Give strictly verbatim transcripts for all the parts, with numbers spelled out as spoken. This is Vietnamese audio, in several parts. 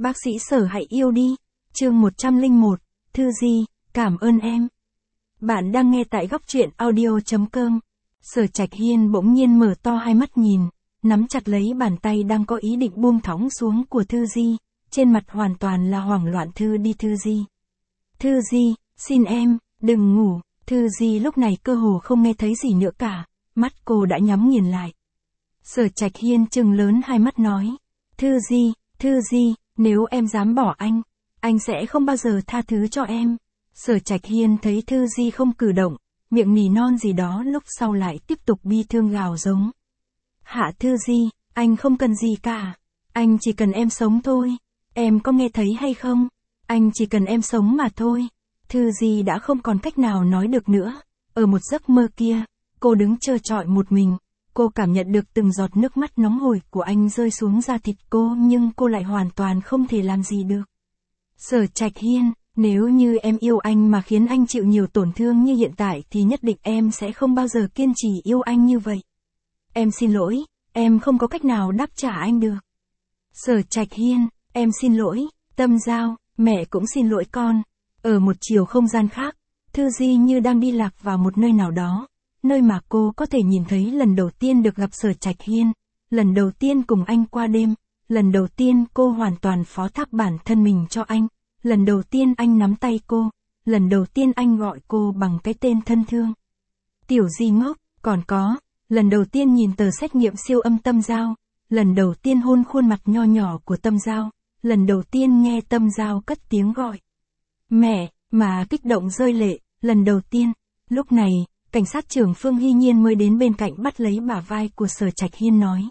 Bác sĩ Sở hãy yêu đi. Chương một trăm lẻ một, Thư Di, cảm ơn em. Bạn đang nghe tại góc truyện audio chấm com. Sở Trạch Hiên bỗng nhiên mở to hai mắt nhìn, nắm chặt lấy bàn tay đang có ý định buông thõng xuống của Thư Di, trên mặt hoàn toàn là hoảng loạn. Thư đi Thư Di. Thư Di, xin em, đừng ngủ. Thư Di lúc này cơ hồ không nghe thấy gì nữa cả, mắt cô đã nhắm nghiền lại. Sở Trạch Hiên trừng lớn hai mắt nói, Thư Di, Thư Di, nếu em dám bỏ anh, anh sẽ không bao giờ tha thứ cho em. Sở Trạch Hiên thấy Thư Di không cử động, miệng nỉ non gì đó lúc sau lại tiếp tục bi thương gào giống. Hạ Thư Di, anh không cần gì cả, anh chỉ cần em sống thôi, em có nghe thấy hay không? Anh chỉ cần em sống mà thôi. Thư Di đã không còn cách nào nói được nữa, ở một giấc mơ kia, cô đứng trơ trọi một mình, cô cảm nhận được từng giọt nước mắt nóng hổi của anh rơi xuống da thịt cô nhưng cô lại hoàn toàn không thể làm gì được. Sở Trạch Hiên, nếu như em yêu anh mà khiến anh chịu nhiều tổn thương như hiện tại thì nhất định em sẽ không bao giờ kiên trì yêu anh như vậy. Em xin lỗi, em không có cách nào đáp trả anh được. Sở Trạch Hiên, em xin lỗi, Tâm Giao, mẹ cũng xin lỗi con. Ở một chiều không gian khác, Thư Di như đang đi lạc vào một nơi nào đó, nơi mà cô có thể nhìn thấy lần đầu tiên được gặp Sở Trạch Hiên, lần đầu tiên cùng anh qua đêm, lần đầu tiên cô hoàn toàn phó thác bản thân mình cho anh, lần đầu tiên anh nắm tay cô, lần đầu tiên anh gọi cô bằng cái tên thân thương. Tiểu Di ngốc, còn có, lần đầu tiên nhìn tờ xét nghiệm siêu âm Tâm Giao, lần đầu tiên hôn khuôn mặt nho nhỏ của Tâm Giao, lần đầu tiên nghe Tâm Giao cất tiếng gọi mẹ, mà kích động rơi lệ, lần đầu tiên. Lúc này, cảnh sát trưởng Phương Hy Nhiên mới đến bên cạnh bắt lấy bả vai của Sở Trạch Hiên nói.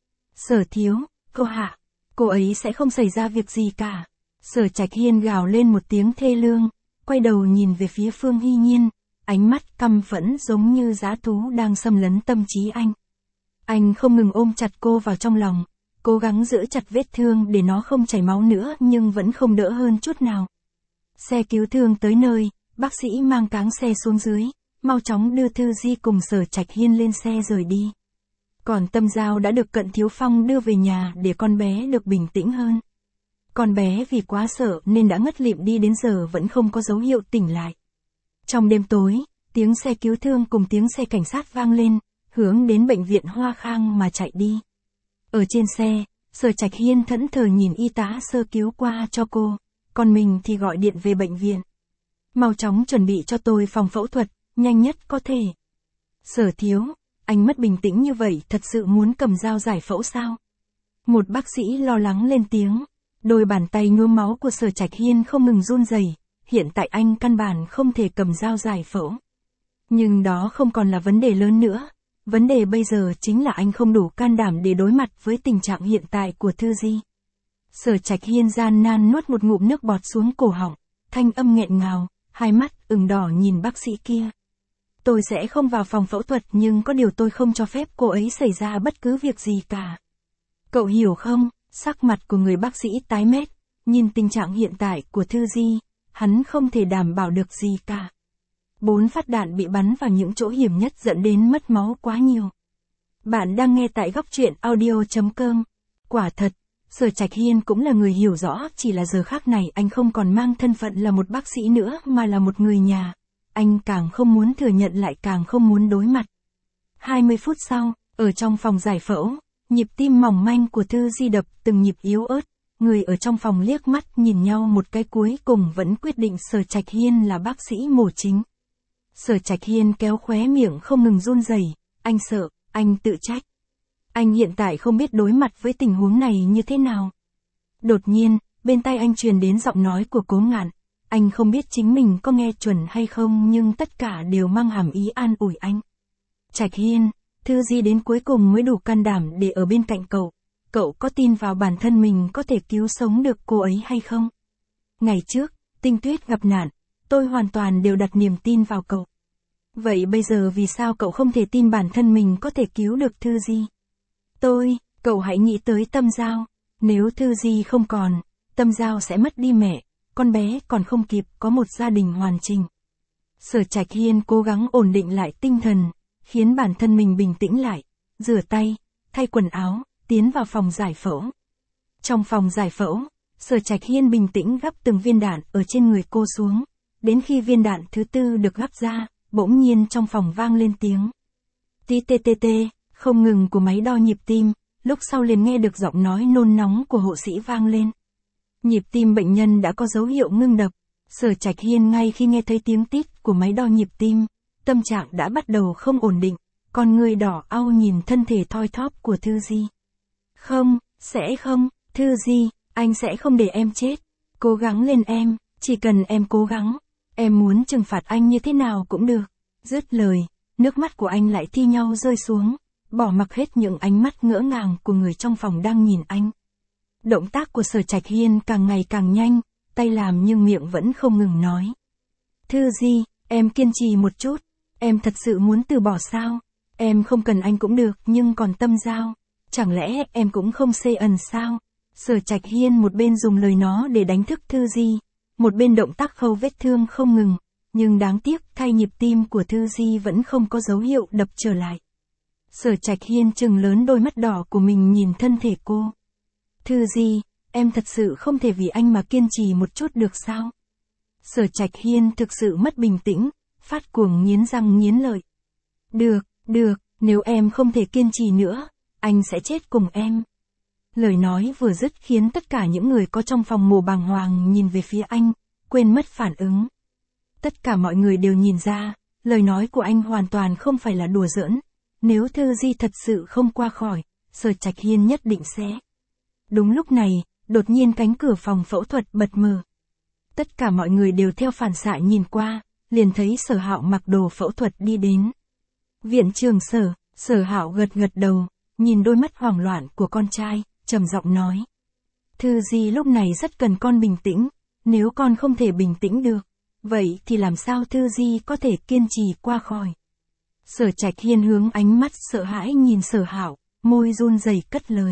Sở thiếu, cô Hạ, cô ấy sẽ không xảy ra việc gì cả. Sở Trạch Hiên gào lên một tiếng thê lương, quay đầu nhìn về phía Phương Hy Nhiên, ánh mắt căm phẫn giống như dã thú đang xâm lấn tâm trí anh. Anh không ngừng ôm chặt cô vào trong lòng, cố gắng giữ chặt vết thương để nó không chảy máu nữa nhưng vẫn không đỡ hơn chút nào. Xe cứu thương tới nơi, bác sĩ mang cáng xe xuống dưới, mau chóng đưa Thư Di cùng Sở Trạch Hiên lên xe rời đi. Còn Tâm Giao đã được Cận Thiếu Phong đưa về nhà để con bé được bình tĩnh hơn. Con bé vì quá sợ nên đã ngất lịm đi đến giờ vẫn không có dấu hiệu tỉnh lại. Trong đêm tối, tiếng xe cứu thương cùng tiếng xe cảnh sát vang lên, hướng đến bệnh viện Hoa Khang mà chạy đi. Ở trên xe, Sở Trạch Hiên thẫn thờ nhìn y tá sơ cứu qua cho cô, còn mình thì gọi điện về bệnh viện. Mau chóng chuẩn bị cho tôi phòng phẫu thuật, nhanh nhất có thể. Sở thiếu, anh mất bình tĩnh như vậy thật sự muốn cầm dao giải phẫu sao? Một bác sĩ lo lắng lên tiếng, đôi bàn tay nhuốm máu của Sở Trạch Hiên không ngừng run rẩy. Hiện tại anh căn bản không thể cầm dao giải phẫu. Nhưng đó không còn là vấn đề lớn nữa. Vấn đề bây giờ chính là anh không đủ can đảm để đối mặt với tình trạng hiện tại của Thư Di. Sở Trạch Hiên gian nan nuốt một ngụm nước bọt xuống cổ họng, thanh âm nghẹn ngào, hai mắt ửng đỏ nhìn bác sĩ kia. Tôi sẽ không vào phòng phẫu thuật nhưng có điều tôi không cho phép cô ấy xảy ra bất cứ việc gì cả. Cậu hiểu không? Sắc mặt của người bác sĩ tái mét, nhìn tình trạng hiện tại của Thư Di, hắn không thể đảm bảo được gì cả. Bốn phát đạn bị bắn vào những chỗ hiểm nhất dẫn đến mất máu quá nhiều. Bạn đang nghe tại góc truyện audio chấm com. Quả thật, Sở Trạch Hiên cũng là người hiểu rõ, chỉ là giờ khác này anh không còn mang thân phận là một bác sĩ nữa mà là một người nhà. Anh càng không muốn thừa nhận lại càng không muốn đối mặt. hai mươi phút sau, ở trong phòng giải phẫu, nhịp tim mỏng manh của Thư Di đập từng nhịp yếu ớt, người ở trong phòng liếc mắt nhìn nhau một cái cuối cùng vẫn quyết định Sở Trạch Hiên là bác sĩ mổ chính. Sở Trạch Hiên kéo khóe miệng không ngừng run rẩy, anh sợ, anh tự trách. Anh hiện tại không biết đối mặt với tình huống này như thế nào. Đột nhiên, bên tai anh truyền đến giọng nói của Cố Ngạn, anh không biết chính mình có nghe chuẩn hay không nhưng tất cả đều mang hàm ý an ủi anh. Trạch Hiên, Thư Di đến cuối cùng mới đủ can đảm để ở bên cạnh cậu. Cậu có tin vào bản thân mình có thể cứu sống được cô ấy hay không? Ngày trước, Tinh Tuyết gặp nạn, tôi hoàn toàn đều đặt niềm tin vào cậu. Vậy bây giờ vì sao cậu không thể tin bản thân mình có thể cứu được Thư Di? Tôi, cậu hãy nghĩ tới Tâm Giao. Nếu Thư Di không còn, Tâm Giao sẽ mất đi mẹ, con bé còn không kịp có một gia đình hoàn chỉnh. Sở Trạch Hiên cố gắng ổn định lại tinh thần, khiến bản thân mình bình tĩnh lại, rửa tay, thay quần áo, tiến vào phòng giải phẫu. Trong phòng giải phẫu, Sở Trạch Hiên bình tĩnh gắp từng viên đạn ở trên người cô xuống. Đến khi viên đạn thứ tư được gắp ra, bỗng nhiên trong phòng vang lên tiếng tí tê tê tê, không ngừng của máy đo nhịp tim, lúc sau liền nghe được giọng nói nôn nóng của hộ sĩ vang lên. Nhịp tim bệnh nhân đã có dấu hiệu ngưng đập. Sở Trạch Hiên ngay khi nghe thấy tiếng tít của máy đo nhịp tim, tâm trạng đã bắt đầu không ổn định, con người đỏ au nhìn thân thể thoi thóp của Thư Di. Không, sẽ không, Thư Di, anh sẽ không để em chết. Cố gắng lên em, chỉ cần em cố gắng, em muốn trừng phạt anh như thế nào cũng được. Dứt lời, nước mắt của anh lại thi nhau rơi xuống, bỏ mặc hết những ánh mắt ngỡ ngàng của người trong phòng đang nhìn anh. Động tác của Sở Trạch Hiên càng ngày càng nhanh, tay làm nhưng miệng vẫn không ngừng nói. Thư Di, em kiên trì một chút, em thật sự muốn từ bỏ sao? Em không cần anh cũng được nhưng còn Tâm Giao, chẳng lẽ em cũng không xê ẩn sao? Sở Trạch Hiên một bên dùng lời nó để đánh thức Thư Di, một bên động tác khâu vết thương không ngừng, nhưng đáng tiếc thay nhịp tim của Thư Di vẫn không có dấu hiệu đập trở lại. Sở Trạch Hiên trừng lớn đôi mắt đỏ của mình nhìn thân thể cô. Thư Di, em thật sự không thể vì anh mà kiên trì một chút được sao? Sở Trạch Hiên thực sự mất bình tĩnh, phát cuồng nghiến răng nghiến lợi. Được, được, nếu em không thể kiên trì nữa, anh sẽ chết cùng em. Lời nói vừa dứt khiến tất cả những người có trong phòng mổ bàng hoàng nhìn về phía anh, quên mất phản ứng. Tất cả mọi người đều nhìn ra, lời nói của anh hoàn toàn không phải là đùa giỡn. Nếu Thư Di thật sự không qua khỏi, Sở Trạch Hiên nhất định sẽ. Đúng lúc này, đột nhiên cánh cửa phòng phẫu thuật bật mở. Tất cả mọi người đều theo phản xạ nhìn qua, liền thấy Sở Hạo mặc đồ phẫu thuật đi đến. Viện trưởng Sở, Sở Hạo gật gật đầu, nhìn đôi mắt hoảng loạn của con trai, trầm giọng nói. Thư Di lúc này rất cần con bình tĩnh, nếu con không thể bình tĩnh được, vậy thì làm sao Thư Di có thể kiên trì qua khỏi? Sở Trạch Hiên hướng ánh mắt sợ hãi nhìn Sở Hạo, môi run rẩy cất lời.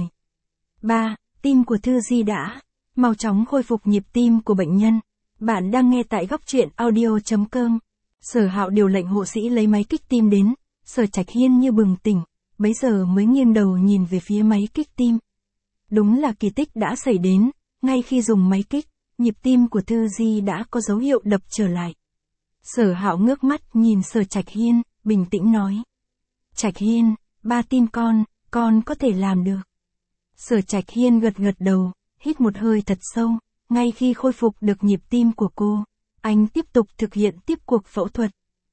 Ba, tim của Thư Di đã, mau chóng khôi phục nhịp tim của bệnh nhân. Bạn đang nghe tại góc truyện audio chấm com. Sở Hạo điều lệnh hộ sĩ lấy máy kích tim đến, Sở Trạch Hiên như bừng tỉnh, bấy giờ mới nghiêng đầu nhìn về phía máy kích tim. Đúng là kỳ tích đã xảy đến, ngay khi dùng máy kích, nhịp tim của Thư Di đã có dấu hiệu đập trở lại. Sở Hạo ngước mắt nhìn Sở Trạch Hiên, bình tĩnh nói. Trạch Hiên, ba tin con, con có thể làm được. Sở Trạch Hiên gật gật đầu, hít một hơi thật sâu, ngay khi khôi phục được nhịp tim của cô, anh tiếp tục thực hiện tiếp cuộc phẫu thuật.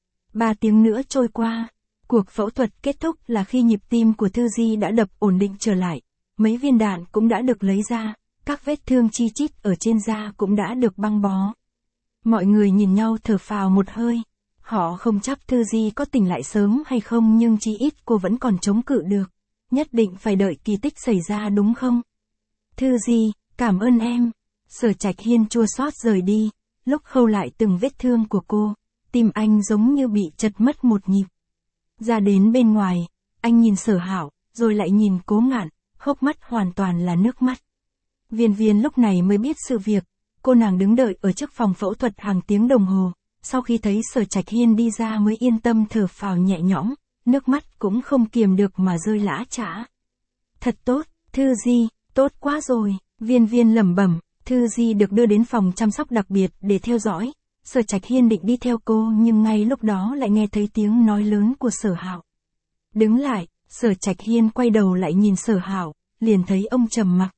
Ba tiếng nữa trôi qua, cuộc phẫu thuật kết thúc là khi nhịp tim của Thư Di đã đập ổn định trở lại, mấy viên đạn cũng đã được lấy ra, các vết thương chi chít ở trên da cũng đã được băng bó. Mọi người nhìn nhau thở phào một hơi, họ không chắc Thư Di có tỉnh lại sớm hay không nhưng chí ít cô vẫn còn chống cự được, nhất định phải đợi kỳ tích xảy ra đúng không? Thư Di, cảm ơn em. Sở Trạch Hiên chua xót rời đi, lúc khâu lại từng vết thương của cô, tim anh giống như bị chật mất một nhịp. Ra đến bên ngoài, anh nhìn Sở Hạo, rồi lại nhìn Cố Ngạn, hốc mắt hoàn toàn là nước mắt. Viên Viên lúc này mới biết sự việc, cô nàng đứng đợi ở trước phòng phẫu thuật hàng tiếng đồng hồ, sau khi thấy Sở Trạch Hiên đi ra mới yên tâm thở phào nhẹ nhõm, nước mắt cũng không kiềm được mà rơi lã chã. Thật tốt, Thư Di, tốt quá rồi, Viên Viên lẩm bẩm. Thư Di được đưa đến phòng chăm sóc đặc biệt để theo dõi, Sở Trạch Hiên định đi theo cô nhưng ngay lúc đó lại nghe thấy tiếng nói lớn của Sở Hạo. Đứng lại, Sở Trạch Hiên quay đầu lại nhìn Sở Hạo, liền thấy ông trầm mặc.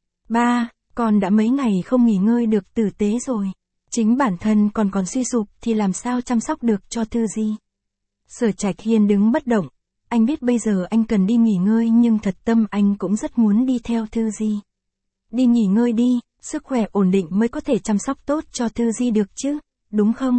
Ba, con đã mấy ngày không nghỉ ngơi được tử tế rồi, chính bản thân còn còn suy sụp thì làm sao chăm sóc được cho Thư Di. Sở Trạch Hiên đứng bất động, anh biết bây giờ anh cần đi nghỉ ngơi nhưng thật tâm anh cũng rất muốn đi theo Thư Di. Đi nghỉ ngơi đi. Sức khỏe ổn định mới có thể chăm sóc tốt cho Thư Di được chứ, đúng không?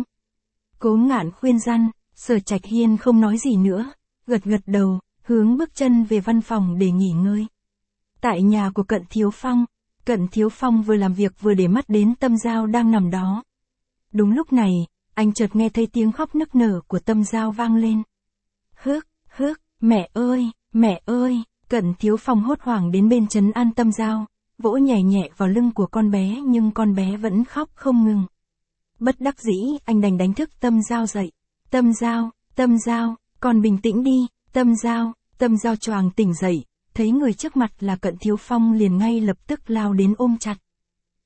Cố Ngạn khuyên răn, Sở Trạch Hiên không nói gì nữa, gật gật đầu, hướng bước chân về văn phòng để nghỉ ngơi. Tại nhà của Cận Thiếu Phong, Cận Thiếu Phong vừa làm việc vừa để mắt đến Tâm Giao đang nằm đó. Đúng lúc này, anh chợt nghe thấy tiếng khóc nức nở của Tâm Giao vang lên. Hước, hước, mẹ ơi, mẹ ơi, Cận Thiếu Phong hốt hoảng đến bên trấn an Tâm Giao, vỗ nhẹ nhẹ vào lưng của con bé nhưng con bé vẫn khóc không ngừng. Bất đắc dĩ, anh đành đánh thức Tâm Giao dậy. Tâm Giao, Tâm Giao, con bình tĩnh đi, Tâm Giao, Tâm Giao choàng tỉnh dậy, thấy người trước mặt là Cận Thiếu Phong liền ngay lập tức lao đến ôm chặt.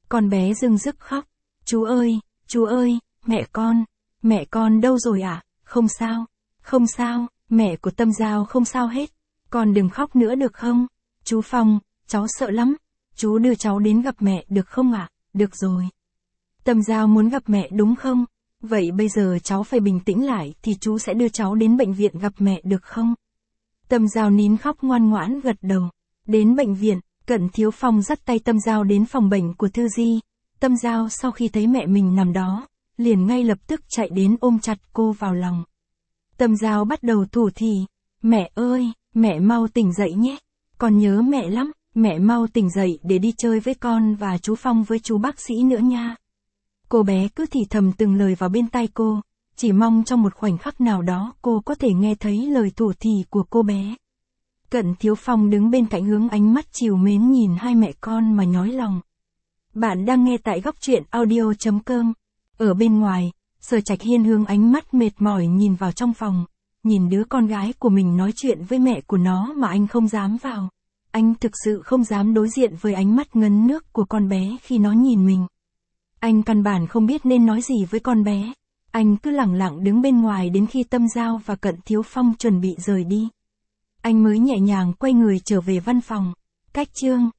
Con bé dưng dứt khóc. Chú ơi, chú ơi, mẹ con, mẹ con đâu rồi ạ? À? Không sao, không sao, mẹ của Tâm Giao không sao hết. Con đừng khóc nữa được không? Chú Phong, cháu sợ lắm. Chú đưa cháu đến gặp mẹ được không ạ? À? Được rồi. Tâm Giao muốn gặp mẹ đúng không? Vậy bây giờ cháu phải bình tĩnh lại thì chú sẽ đưa cháu đến bệnh viện gặp mẹ được không? Tâm Giao nín khóc ngoan ngoãn gật đầu. Đến bệnh viện, Cận Thiếu Phong dắt tay Tâm Giao đến phòng bệnh của Thư Di. Tâm Giao sau khi thấy mẹ mình nằm đó, liền ngay lập tức chạy đến ôm chặt cô vào lòng. Tâm Giao bắt đầu thủ thỉ. Mẹ ơi, mẹ mau tỉnh dậy nhé. Con nhớ mẹ lắm, mẹ mau tỉnh dậy để đi chơi với con và chú Phong với chú bác sĩ nữa nha. Cô bé cứ thì thầm từng lời vào bên tai cô, chỉ mong trong một khoảnh khắc nào đó cô có thể nghe thấy lời thủ thỉ của cô bé. Cận Thiếu Phong đứng bên cạnh hướng ánh mắt trìu mến nhìn hai mẹ con mà nhói lòng. Bạn đang nghe tại góc truyện audio chấm com. Ở bên ngoài, Sở Trạch Hiên hướng ánh mắt mệt mỏi nhìn vào trong phòng, nhìn đứa con gái của mình nói chuyện với mẹ của nó mà anh không dám vào. Anh thực sự không dám đối diện với ánh mắt ngấn nước của con bé khi nó nhìn mình. Anh căn bản không biết nên nói gì với con bé. Anh cứ lẳng lặng đứng bên ngoài đến khi Tâm Giao và Cận Thiếu Phong chuẩn bị rời đi. Anh mới nhẹ nhàng quay người trở về văn phòng. Cách chương